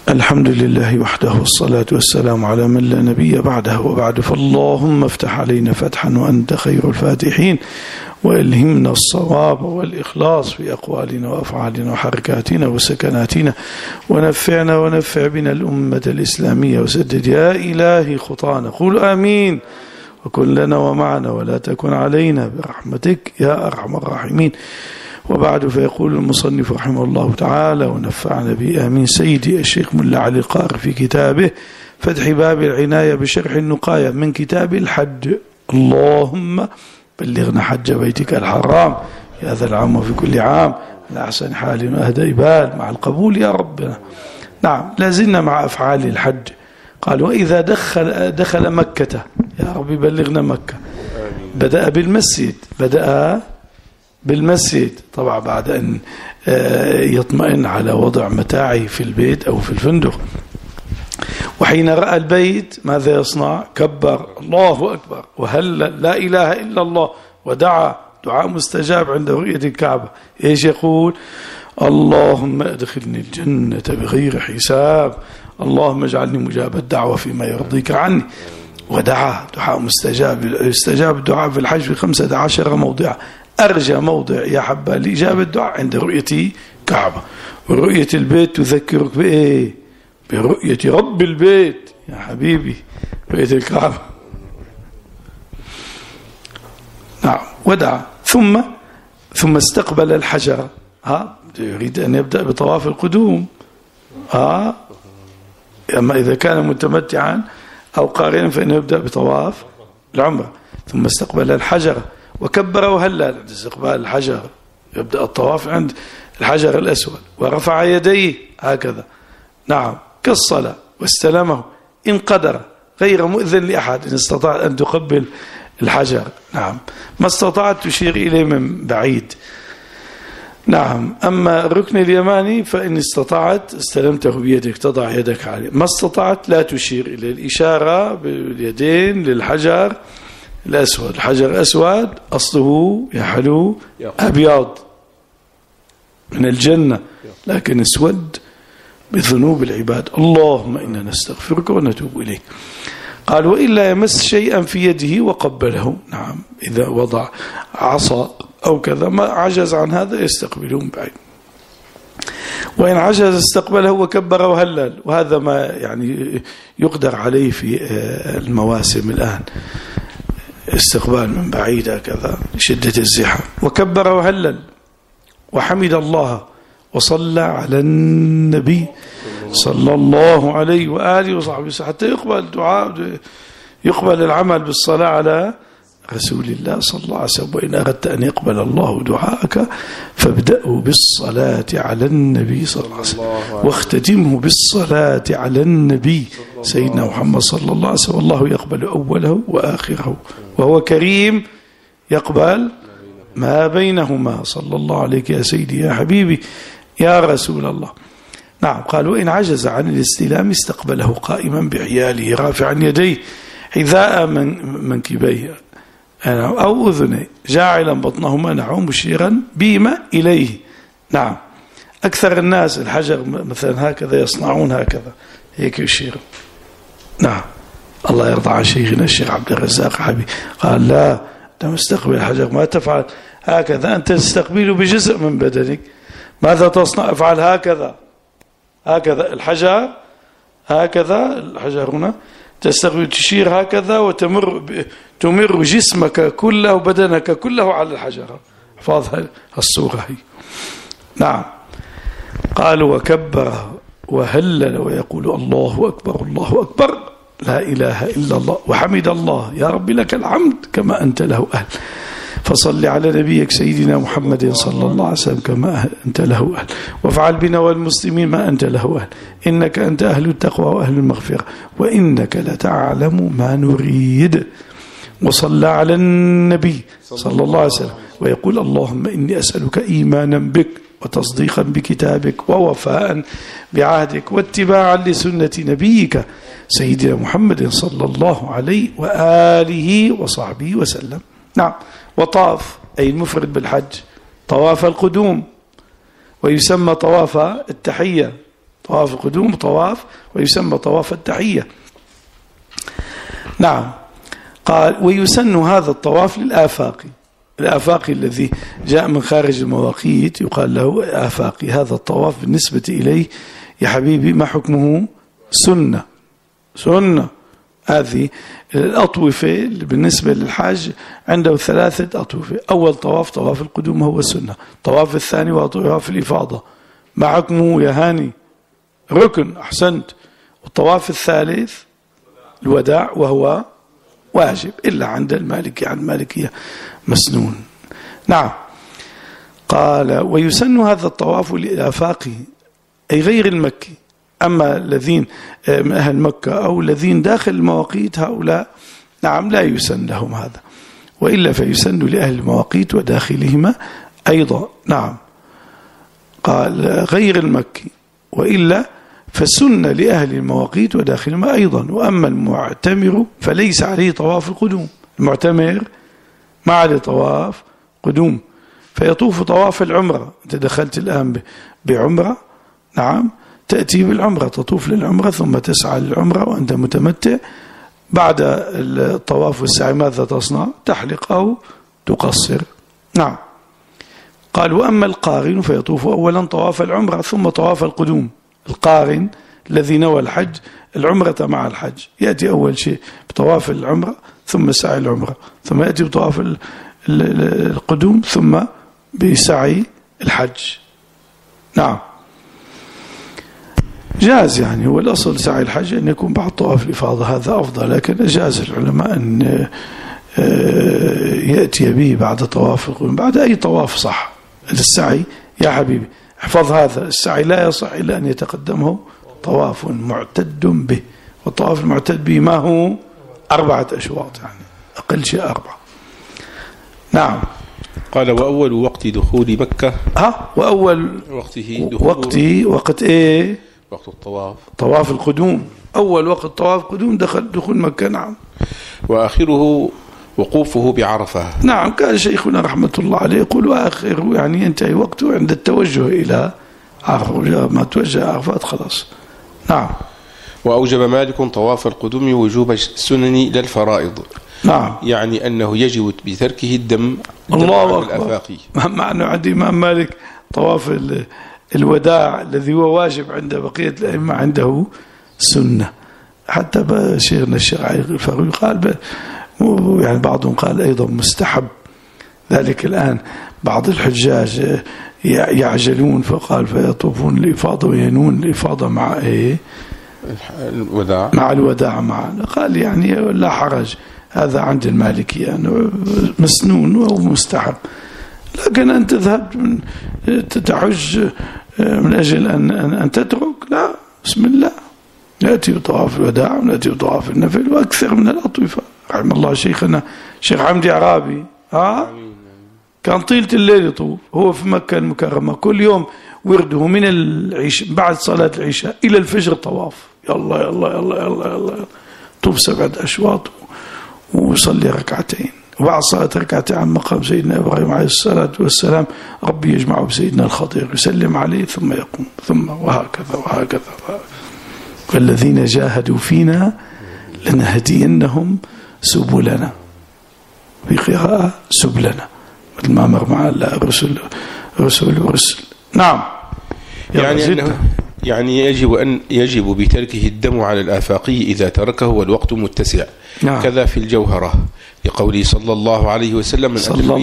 الحمد لله وحده والصلاة والسلام على من لا نبي بعده وبعد. فاللهم افتح علينا فتحا وأنت خير الفاتحين، وألهمنا الصواب والإخلاص في أقوالنا وأفعالنا وحركاتنا وسكناتنا، ونفعنا ونفع بنا الأمة الإسلامية، وسدد يا إلهي خطانا. قول آمين. وكن لنا ومعنا ولا تكن علينا برحمتك يا أرحم الراحمين. وبعد، فيقول المصنف رحمه الله تعالى ونفعنا به آمين سيدي الشيخ ملا علي القاري في كتابه فتح باب العناية بشرح النقاية من كتاب الحج. اللهم بلغنا حج بيتك الحرام في هذا العام وفي كل عام على أحسن حال وأهدى بال مع القبول يا ربنا. نعم، لازلنا مع أفعال الحج. قال وإذا دخل مكة، يا رب بلغنا مكة. بدأ بالمسجد طبعا بعد أن يطمئن على وضع متاعه في البيت أو في الفندق. وحين رأى البيت ماذا يصنع؟ كبر الله أكبر وهل لا إله إلا الله، ودعا دعاء مستجاب عند رؤية الكعبة. إيش يقول؟ اللهم ادخلني الجنة بغير حساب، اللهم اجعلني مجاب الدعوة فيما يرضيك عني. ودعا دعاء مستجاب. استجاب الدعاء في الحج في 15 موضع. أرجى موضع يا حبا لإجابة الدعاء عند رؤية كعبة. ورؤية البيت تذكرك بإيه؟ برؤية رب البيت يا حبيبي، رؤية الكعبة. نعم. ودعا ثم استقبل الحجر. يريد أن يبدأ بطواف القدوم. أما إذا كان متمتعا أو قارنا فإنه يبدأ بطواف العمرة. ثم استقبل الحجر وكبر وهلل عند استقبال الحجر، يبدأ الطواف عند الحجر الأسود. ورفع يديه هكذا، نعم، كالصلاة، واستلمه إن قدر غير مؤذن لأحد، إن استطاع أن تقبل الحجر. نعم، ما استطاعت تشير إليه من بعيد. نعم. أما الركن اليماني فإن استطاعت استلمته بيدك، تضع يدك عليه. ما استطاعت لا تشير إليه. الإشارة باليدين للحجر الأسود. الحجر الأسود أصله يا حلو أبيض من الجنة، لكن اسود بذنوب العباد. اللهم إنا نستغفرك ونتوب إليك. قال وإلا يمس شيئا في يده وقبله. نعم، إذا وضع عصا أو كذا ما عجز عن هذا يستقبلون بعيد. وإن عجز استقبله وكبر وهلل. وهذا ما يعني يقدر عليه في المواسم الآن، استقبال من بعيد كذا لشدة الزحام. وكبر وهلل وحمد الله وصلى على النبي صلى الله عليه وآله وصحبه حتى يقبل الدعاء، يقبل العمل بالصلاة على رسول الله صلى الله عليه وسلم. وإن أردت أن يقبل الله دعاءك فابدأوا بالصلاة على النبي صلى الله عليه وسلم، واختتمه بالصلاة على النبي سيدنا محمد صلى الله عليه وسلم. الله يقبل أوله وآخره، وهو كريم يقبل ما بينهما. صلى الله عليك يا سيدي يا حبيبي يا رسول الله. نعم. قال وإن عجز عن الاستلام استقبله قائما بعياله رافعا يديه حذاء منكبيه أو أذنيه جاعلا بطنهما نحو مشيرا بهما إليه. نعم. أكثر الناس الحجر مثلا هكذا يصنعون، هكذا هيك يشير. نعم. الله يرضى عن شيخنا الشيخ عبد الرزاق حبيبي قال لا، أنت مستقبل الحجر ما تفعل هكذا، أنت تستقبله بجزء من بدنك. ماذا تصنع؟ افعل هكذا الحجر، هكذا الحجر هنا تستقبل، تشير هكذا وتمر جسمك كله وبدنك كله على الحجر. احفظ الصورة هي. نعم. قالوا وكبر وهلل ويقول الله أكبر الله أكبر لا إله إلا الله، وحمد الله يا رب لك الحمد كما أنت له أهل. فصل على نبيك سيدنا محمد صلى الله عليه وسلم كما أنت له أهل، وافعل بنا والمسلمين ما أنت له أهل، إنك أنت أهل التقوى وأهل المغفرة، وإنك لتعلم ما نريد. وصلى على النبي صلى الله عليه وسلم ويقول اللهم إني أسألك إيمانا بك وتصديقا بكتابك ووفاء بعهدك واتباعا لسنة نبيك سيدنا محمد صلى الله عليه وآله وصحبه وسلم. نعم. وطاف أي المفرد بالحج طواف القدوم، ويسمى طواف التحية طواف القدوم طواف ويسمى طواف التحية. نعم. قال ويسن هذا الطواف للآفاقي. الآفاقي الذي جاء من خارج المواقيت يقال له آفاقي. هذا الطواف بالنسبة إليه يا حبيبي ما حكمه؟ سنة. هذه الأطوفة بالنسبة للحاج عنده 3 أطوفة. أول طواف القدوم هو السنة. الطواف الثاني وطواف الإفاضة ما حكمه يا هاني؟ ركن. أحسنت. والطواف الثالث الوداع وهو واجب إلا عند المالكية، عند المالكية مسنون. نعم. قال ويسن هذا الطواف للآفاق أي غير المكي. أما الذين من أهل مكة أو الذين داخل المواقيت هؤلاء نعم لا يسن لهم هذا، وإلا فيسن لأهل المواقيت وداخلهما أيضا. نعم. قال غير المكي وإلا فسن لأهل المواقيت وداخلهما أيضا. وأما المعتمر فليس عليه طواف القدوم. المعتمر ما عليه طواف قدوم، فيطوف طواف العمرة. أنت دخلت الآن بعمرة، نعم، تأتي بالعمرة، تطوف للعمرة ثم تسعى للعمرة وأنت متمتع. بعد الطواف والسعي ماذا تصنع؟ تحلق أو تقصر. نعم. قال وأما القارن فيطوف أولا طواف العمرة ثم طواف القدوم. القارن الذي نوى الحج العمرة مع الحج يأتي أول شيء بطواف العمرة ثم سعي العمرة، ثم يأتي بطواف القدوم ثم بسعي الحج. نعم. جاز يعني هو الأصل سعي الحج أن يكون بعد طواف الإفاضة، هذا أفضل، لكن جاز العلماء أن يأتي به بعد طواف القدوم، بعد أي طواف صح. السعي يا حبيبي احفظ هذا، السعي لا يصح إلا أن يتقدمه طواف معتد به، والطواف المعتد به ما هو 4 أشواط، يعني أقل شيء 4. نعم. قال وأول وقت دخول مكة وأول وقته وقت إيه؟ وقت الطواف طواف القدوم. أول وقت طواف القدوم دخول مكة. نعم. وآخره وقوفه بعرفة. نعم. كان شيخنا رحمة الله عليه يقول وآخره يعني ينتهي وقته عند التوجه إلى عرفة، ما توجه عرفات خلاص. نعم. وأوجب مالك طواف القدوم وجوب السنن للفرائض. نعم. يعني أنه يجب بتركه الدم الله أكبر. مع أنه عند إمام مالك طواف الوداع الذي هو واجب عند بقية الأئمة عنده سنة. حتى شيخنا الشيخ علي الفاروقي قال يعني بعضهم قال أيضا مستحب. ذلك الآن بعض الحجاج يعجلون فقال فيطوفون الإفاضة وينون الإفاضة مع إيه؟ الوداع. مع الوداع معنا. قال يعني لا حرج، هذا عند المالكية يعني مسنون ومستحب. لكن أن تذهب تحج من أجل أن تترك، لا، بسم الله، نأتي بطواف الوداع ونأتي بطواف النفل وأكثر من الأطوفة. رحم الله شيخنا الشيخ حمدي عرابي، كان طيلة الليل يطوف هو في مكة المكرمة، كل يوم ورده من العشاء بعد صلاة العشاء إلى الفجر طواف. يلا يلا يلا يلا يلا طوف 7 أشواط ويصلي 2 ركعتين، وبعد صلاة 2 ركعتين عن مقام سيدنا إبراهيم عليه الصلاة والسلام ربي يجمعه بسيدنا الخضير يسلم عليه ثم يقوم، ثم وهكذا وهكذا. والذين جاهدوا فينا لنهدينهم سبلنا، في قراءة سبلنا، مثل ما مر مع الرسل. نعم. يعني يجب بتركه الدم على الآفاقي إذا تركه والوقت متسع. نعم. كذا في الجوهرة لقوله صلى الله عليه وسلم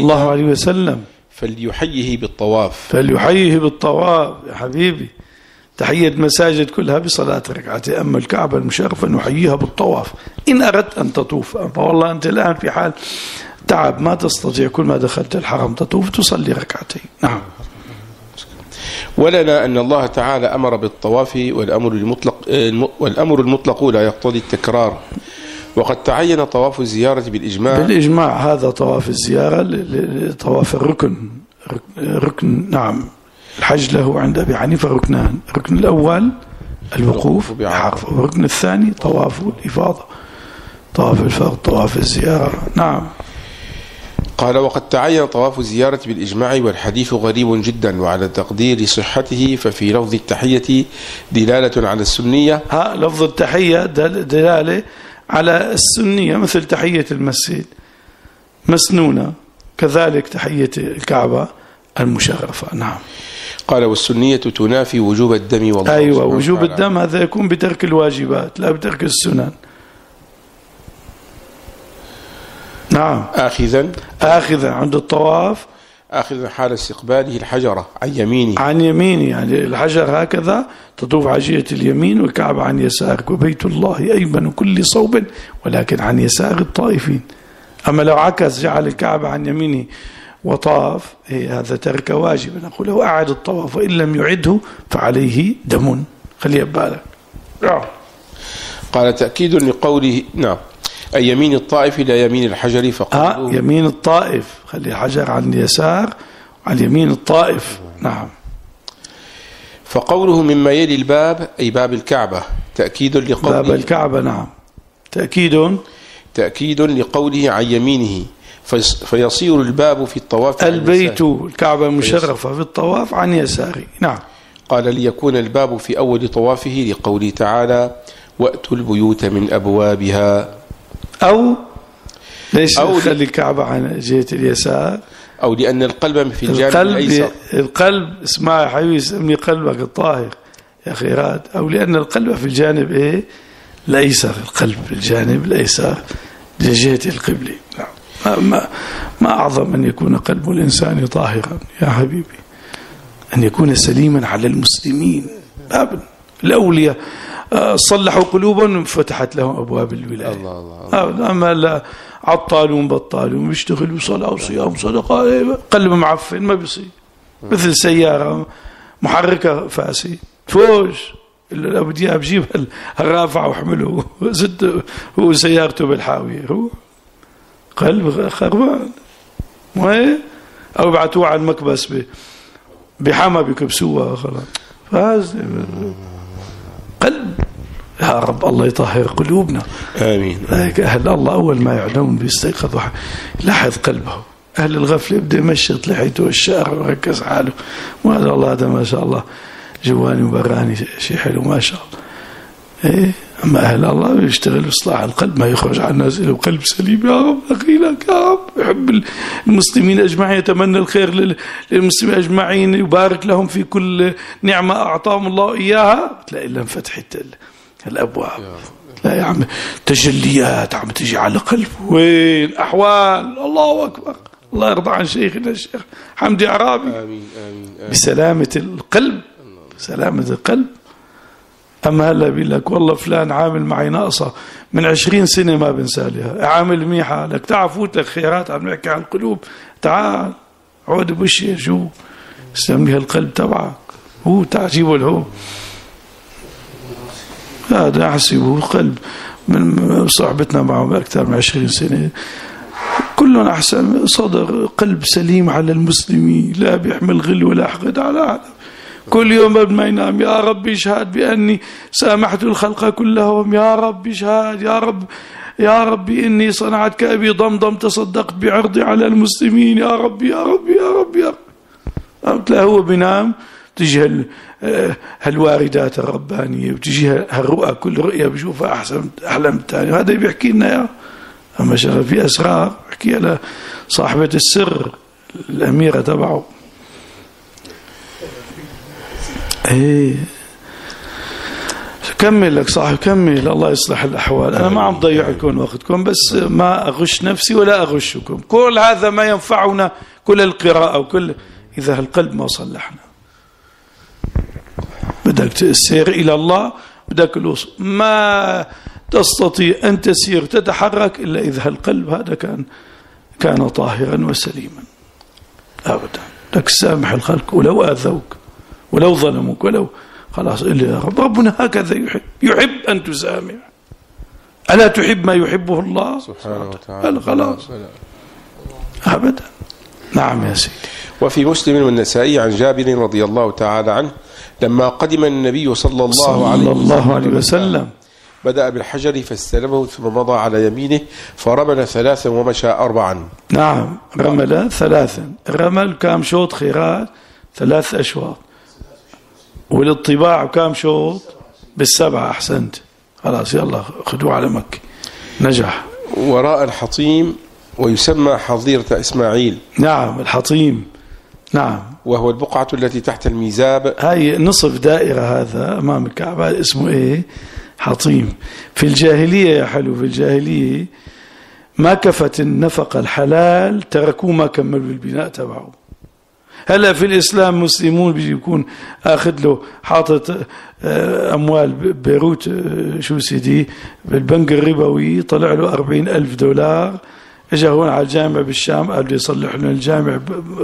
فليحيه بالطواف يا حبيبي. تحية مساجد كلها بصلاة 2 ركعتين، أما الكعبة المشرفة نحييها بالطواف إن أردت أن تطوف. فوالله أنت الآن في حال تعب ما تستطيع كل ما دخلت الحرم تطوف تصلي 2 ركعتين. نعم. ولنا أن الله تعالى أمر بالطواف والأمر المطلق لا يقتضي التكرار، وقد تعين طواف الزيارة بالإجماع. هذا طواف الزيارة طواف الركن. نعم. الحج له عند أبي حنيفة ركنان، الركن الأول الوقوف بعرفة، والركن الثاني طواف الإفاضة، طواف الفرض، طواف الزيارة. نعم. قال: وقد تعين طواف الزيارة بالإجماع، والحديث غريب جدا، وعلى تقدير صحته ففي لفظ التحية دلالة على السنية. لفظ التحية دلالة على السنية، مثل تحية المسجد مسنونة، كذلك تحية الكعبة المشرفة. نعم. قال: والسنية تنافي وجوب الدم. والله أيوة، وجوب الدم هذا يكون بترك الواجبات لا بترك السنن. نعم. آخذا عند الطواف، آخذا حال استقباله الحجرة عن يمينه، يعني الحجر هكذا تطوف على جهة اليمين والكعبة عن يسارك، وبيت الله أيمن كل صوب ولكن عن يسار الطائفين. أما لو عكس جعل الكعبة عن يمينه وطاف، هذا ترك واجب، نقول له أعد الطواف، وإن لم يعده فعليه دم. خليه ببالك. قال: تأكيد لقوله نعم أي يمين الطائف لا يمين الحجر، فقوله يمين الطائف، خلي الحجر عن اليسار عن يمين الطائف. نعم. فقوله مما يلي الباب أي باب الكعبة، تأكيد لقوله باب الكعبة. نعم، تأكيد لقوله عن يمينه، فيصير الباب في الطواف البيت الكعبة المشرفة في الطواف عن يساره. نعم. قال: ليكون الباب في أول طوافه لقوله تعالى: وأتوا البيوت من أبوابها، أو ليش خلي الكعبة عن جهة اليسار، أو لأن القلب في الجانب الأيسر. القلب، اسمع يا حبيبي، سمي قلبك الطاهر يا خيرات. أو لأن القلب في الجانب الأيسر، القلب في الجانب الأيسر لجهة القبلة. ما أعظم أن يكون قلب الإنسان طاهرا يا حبيبي، أن يكون سليما على المسلمين. الأولياء صلحوا قلوبهم فتحت لهم أبواب الولاية. الله. أما لا عطالون بطالون بيشتغلوا صلاة وصيام صدقة، قلب معفن ما بيصير، مثل سيارة محركة فاسي فوش إلا بدي أجيب الرافع وحمله زد هو سيارته بالحاوية، هو قلب خربان. أو بعتوه على المكبس بحما بكبسوها خلاص. فهذا قلب. يا رب الله يطهر قلوبنا. آمين. أهل الله أول ما يعلمون بيستيقظوا لاحظ قلبه. أهل الغفلة يبدأ يمشط لحيته الشعر ويركز حاله، وهذا الله هذا ما شاء الله جواني وبراني شيء حلو ما شاء الله. أما أهل الله يشتغل بإصلاح القلب، ما يخرج عن الناس إلا بقلب سليم. يا رب أخي لك يا رب، يحب المسلمين أجمعين، يتمنى الخير للمسلمين أجمعين، يبارك لهم في كل نعمة أعطاهم الله إياها. تلاقي لهم فتحت الأبواب. لا يا عم تجليات عم تجي على قلبه، وين أحوال. الله أكبر، الله يرضى عن شيخنا الشيخ حمدي عرابي. آمين آمين آمين. بسلامة القلب، سلامة القلب. أما هلا بيقول لك والله فلان عامل معي ناقصة من 20 سنة ما بنسى لها، عامل ميحة لك، تعال فوت لك خيارات، عم نحكي عن القلوب، تعال عود بوشي شو اسلم لي هالقلب تبعك، هو تعجيبه له هذا أحسبه قلب من صحبتنا معه أكثر من 20 سنة، كلهم أحسن صدر قلب سليم على المسلمين، لا بيحمل غل ولا حقد على أحد. كل يوم قبل ما ينام يا رب اشهد بأني سامحت الخلق كلهم، يا رب اشهد، يا رب يا ربي إني صنعت كأبي ضمضم تصدقت بعرضي على المسلمين، يا رب يا رب يا رب يا رب. لا هو بينام تجي هالواردات الربانية وتجي هالرؤى، كل رؤية بشوفها أحسن أحلى من الثاني، هذا بيحكي لنا يا أما شغل في أسرار بحكي على صاحبة السر الأميرة تبعه. ايه كمل لك صاحب، كمل، الله يصلح الأحوال. أنا ما عم ضيع لكم وقتكم، بس ما أغش نفسي ولا أغشكم. كل هذا ما ينفعنا، كل القراءة وكل إذا القلب ما صلحنا. بدك تسير إلى الله، بدك الوصول، ما تستطيع أن تسير تتحرك إلا إذا القلب هذا كان طاهرا وسليما أبدا. بدك سامح الخلق ولو آذوك ولو ظلموك ولو خلاص إلا يا رب. ربنا هكذا يحب أن تسامح. ألا تحب ما يحبه الله سبحانه وتعالى؟ خلاص أبدا. نعم يا سيدي. وفي مسلم والنسائي عن جابر رضي الله تعالى عنه لما قدم النبي صلى الله عليه وسلم بدأ بالحجر فاستلمه ثم مضى على يمينه فرمل 3 ومشى 4. نعم رمل 3. الرمل كام شوط خيرات 3 أشواط، والاطباع كام شوط 7. أحسنت، خلاص يلا خدوه على مكة، نجح. وراء الحطيم ويسمى حظيرة إسماعيل. نعم الحطيم، نعم، وهو البقعة التي تحت الميزاب. هاي نصف دائرة هذا أمام الكعبة اسمه إيه؟ حطيم. في الجاهلية يا حلو، في الجاهلية ما كفت النفقة الحلال تركوه ما كملوا البناء تبعه. هلا في الإسلام مسلمون بيجي يكون أخذ له حاطط أموال بيروت شو سيدي بالبنك الربوي، طلع له $40,000، اجى هون على الجامع بالشام قال له يصلح لنا الجامع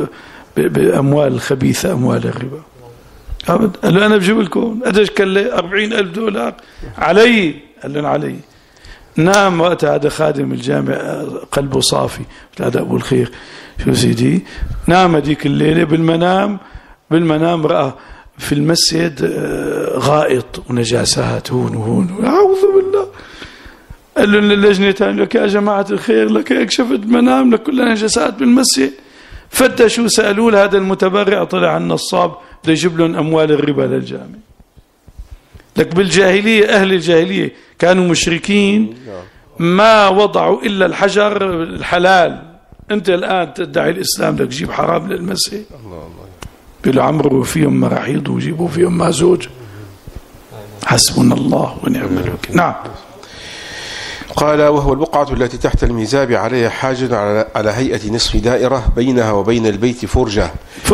بأموال الخبيثة، أموال الربا. أبد، قال له أنا بجيب لكم قديش كله $40,000 علي، قال لهم علي. نام وقت هذا خادم الجامع قلبه صافي، هذا أبو الخير شو سيدي، نام هذيك الليلة بالمنام رأى في المسجد غائط ونجاسات هون وهون، أعوذ بالله. قال له للجنة تاني لك يا جماعة الخير، لك هيك شفت منام لك كلها نجاسات بالمسجد. فتشوا سألوا له، هذا المتبرع طلع عن النصاب بده يجيب لهم أموال الربا للجامع. لك بالجاهلية أهل الجاهلية كانوا مشركين، ما وضعوا إلا الحجر الحلال. أنت الآن تدعي الإسلام لك جيب حرام للمسجد. بيقولوا عمروا فيهم مراحيض وجيبوا فيهم ما زوج. حسبنا الله ونعم الوكيل. نعم. قال وهو البقعة التي تحت الميزاب عليها حاجز على هيئة نصف دائرة بينها وبين البيت فرجة.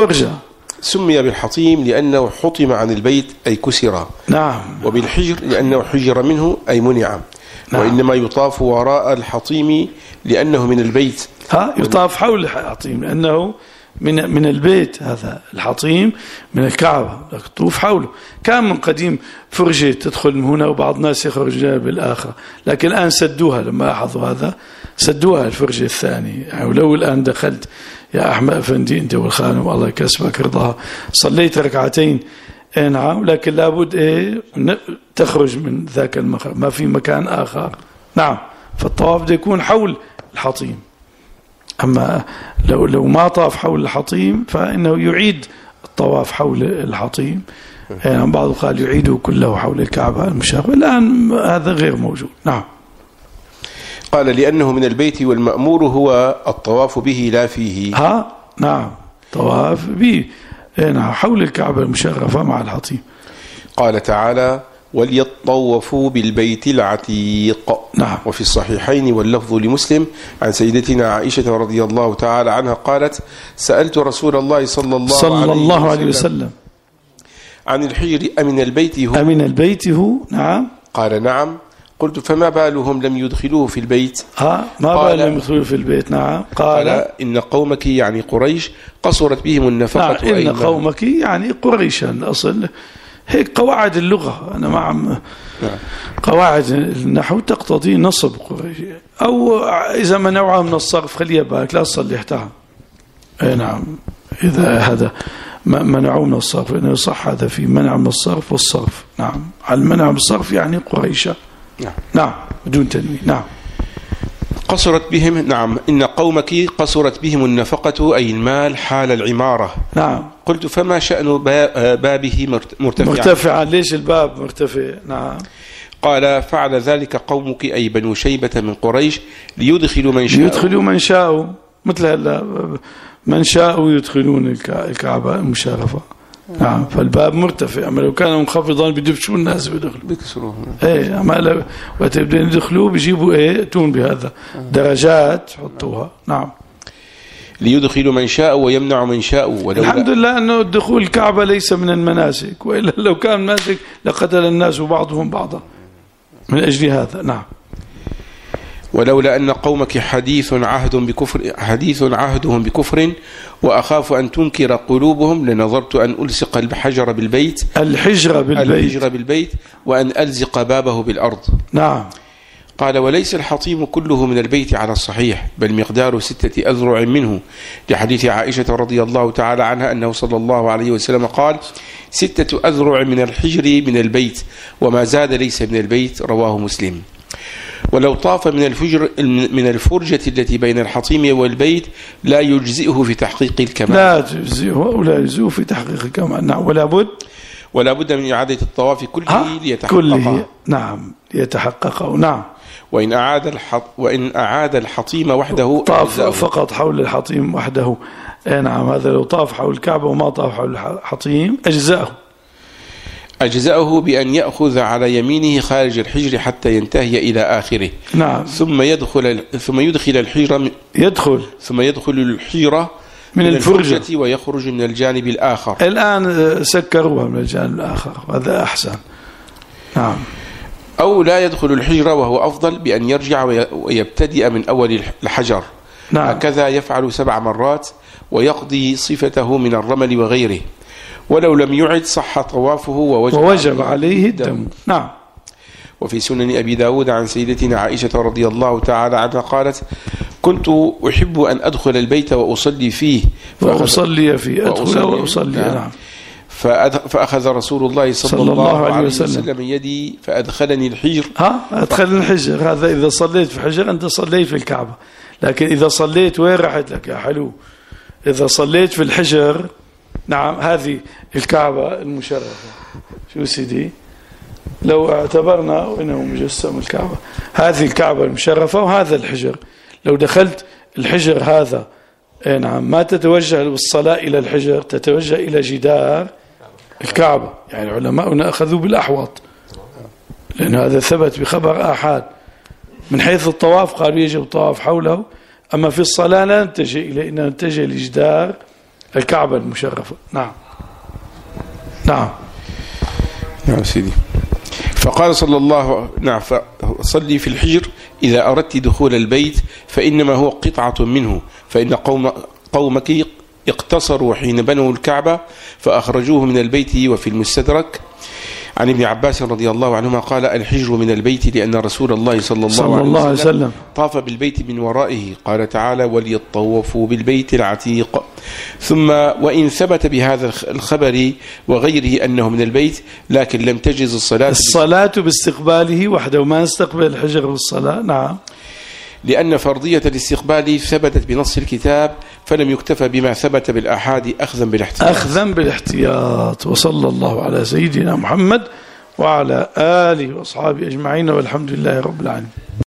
سمي بالحطيم لأنه حطم عن البيت أي كسر. نعم. وبالحجر لأنه حجر منه أي منع. نعم. وإنما يطاف وراء الحطيم لأنه من البيت. يطاف حول الحطيم لأنه من البيت. هذا الحطيم من الكعبة، تطوف حوله. كان من قديم فرجة تدخل من هنا وبعض الناس يخرج بالآخرة، لكن الآن سدوها. لما لاحظوا هذا سدوها الفرجة الثانية. يعني ولو الآن دخلت يا أحمد أفندي أنت والخانم الله يكسبك رضاها صليت ركعتين، نعم، لكن لابد تخرج من ذاك المخرج، ما في مكان آخر. نعم. فالطواف ده يكون حول الحطيم. أما لو ما طاف حول الحطيم فإنه يعيد الطواف حول الحطيم. يعني بعض قال يعيده كله حول الكعبة المشرفة. الآن هذا غير موجود. نعم. قال لأنه من البيت والمأمور هو الطواف به لا فيه. نعم، طواف به حول الكعبة المشرفة مع الحطيم. قال تعالى وليطوفوا بالبيت العتيق. نعم. وفي الصحيحين واللفظ لمسلم عن سيدتنا عائشة رضي الله تعالى عنها قالت سألت رسول الله صلى الله عليه وسلم عن الحجر أمن البيت هو؟ نعم. قال نعم. قلت فما بالهم لم يدخلوه في البيت؟ ما بالهم يدخلوه في البيت. نعم. قال إن قومك يعني قريش قصرت بهم النفقة. نعم. إن قومك يعني قريشا الأصل. هيك قواعد اللغة. أنا ما عم قواعد النحو تقتضي نصب قريش، أو إذا منعها من الصرف خليها بالك لا تصلحتها. نعم. إذا هذا منعوا من الصرف إنه صح، هذا في منع من الصرف والصرف. نعم. على المنع من الصرف يعني قريشة. نعم بدون تنوين. نعم. قصرت بهم. نعم. إن قومك قصرت بهم النفقة أي المال حال العمارة. نعم. قلت فما شأن بابه مرتفعا؟ ليش الباب مرتفع؟ نعم. قال فعل ذلك قومك أي بنو شيبة من قريش ليدخلوا من شاءوا مثل هلا من شاءوا يدخلون الكعبة المشرفة. نعم. فالباب مرتفع، أما لو كان منخفضا بيدفشوا الناس بيكسروه. أما وقت بدهم يدخلوا بيجيبوا يأتون بهذا درجات حطوها. نعم. ليدخلوا من شاء ويمنع من شاء. الحمد لله أنه الدخول الكعبة ليس من المناسك، وإلا لو كان مناسك لقتل الناس بعضهم بعضا من أجل هذا. نعم. ولولا أن قومك حديث عهدهم بكفر وأخاف أن تنكر قلوبهم لنظرت أن ألصق الحجر بالبيت وأن ألزق بابه بالأرض. نعم. قال: وليس الحطيم كله من البيت على الصحيح، بل مقدار 6 أذرع منه، لحديث عائشة رضي الله تعالى عنها أنه صلى الله عليه وسلم قال: 6 أذرع من الحجر من البيت، وما زاد ليس من البيت. رواه مسلم. ولو طاف من الفرجة التي بين الحطيم والبيت لا يجزئه في تحقيق الكمال. لا تجزئه ولا يجزئه في تحقيق الكمال. نعم. ولا بد من إعادة الطواف كله ليتحقق. كله. نعم. ليتحقق. نعم. وإن أعاد الحطيم وحده طاف فقط حول الحطيم وحده. نعم. هذا لو طاف حول الكعبة وما طاف حول الحطيم أجزأه بأن يأخذ على يمينه خارج الحجر حتى ينتهي إلى آخره. نعم. ثم يدخل الحجر من الفرجة ويخرج من الجانب الآخر. الآن سكروها من الجانب الآخر، هذا أحسن. نعم. أو لا يدخل الحجر، وهو أفضل، بأن يرجع ويبتدئ من أول الحجر. نعم. هكذا يفعل 7 مرات ويقضي صفته من الرمل وغيره. ولو لم يعد صح طوافه ووجب عليه الدم. نعم. وفي سنن أبي داود عن سيدتنا عائشة رضي الله تعالى عنها قالت: كنت أحب أن أدخل البيت وأصلي فيه نعم. فأخذ رسول الله صلى الله عليه وسلم يدي فأدخلني الحجر. أدخلني الحجر. هذا إذا صليت في حجر أنت صليت في الكعبة، لكن إذا صليت وين راحت لك يا حلو؟ إذا صليت في الحجر، نعم، هذه الكعبة المشرفة. شو سيدي؟ لو اعتبرنا أنه مجسم الكعبة، هذه الكعبة المشرفة وهذا الحجر. لو دخلت الحجر هذا، نعم، ما تتوجه بالصلاة إلى الحجر، تتوجه إلى جدار الكعبة. يعني علماؤنا أخذوا بالأحوط، لأن هذا ثبت بخبر آحاد. من حيث الطواف قالوا يجب الطواف حوله، أما في الصلاة لا نتجه إليه، إننا نتجه لجدار الكعبة المشرفة. نعم. نعم. نعم سيدي. فقال صلى الله نعم: صلي في الحجر إذا أردت دخول البيت، فإنما هو قطعة منه، فإن قومك اقتصروا حين بنوا الكعبة فأخرجوه من البيت. وفي المستدرك عن ابن عباس رضي الله عنهما قال: الحجر من البيت، لأن رسول الله صلى الله عليه وسلم طاف بالبيت من ورائه. قال تعالى: وليطوفوا بالبيت العتيق. ثم وإن ثبت بهذا الخبر وغيره أنه من البيت، لكن لم تجز الصلاة باستقباله وحده، ما نستقبل الحجر بالصلاة. نعم. لأن فرضية الاستقبال ثبتت بنص الكتاب، فلم يكتفى بما ثبت بالآحاد أخذا بالاحتياط. وصلى الله على سيدنا محمد وعلى آله وأصحابه أجمعين، والحمد لله رب العالمين.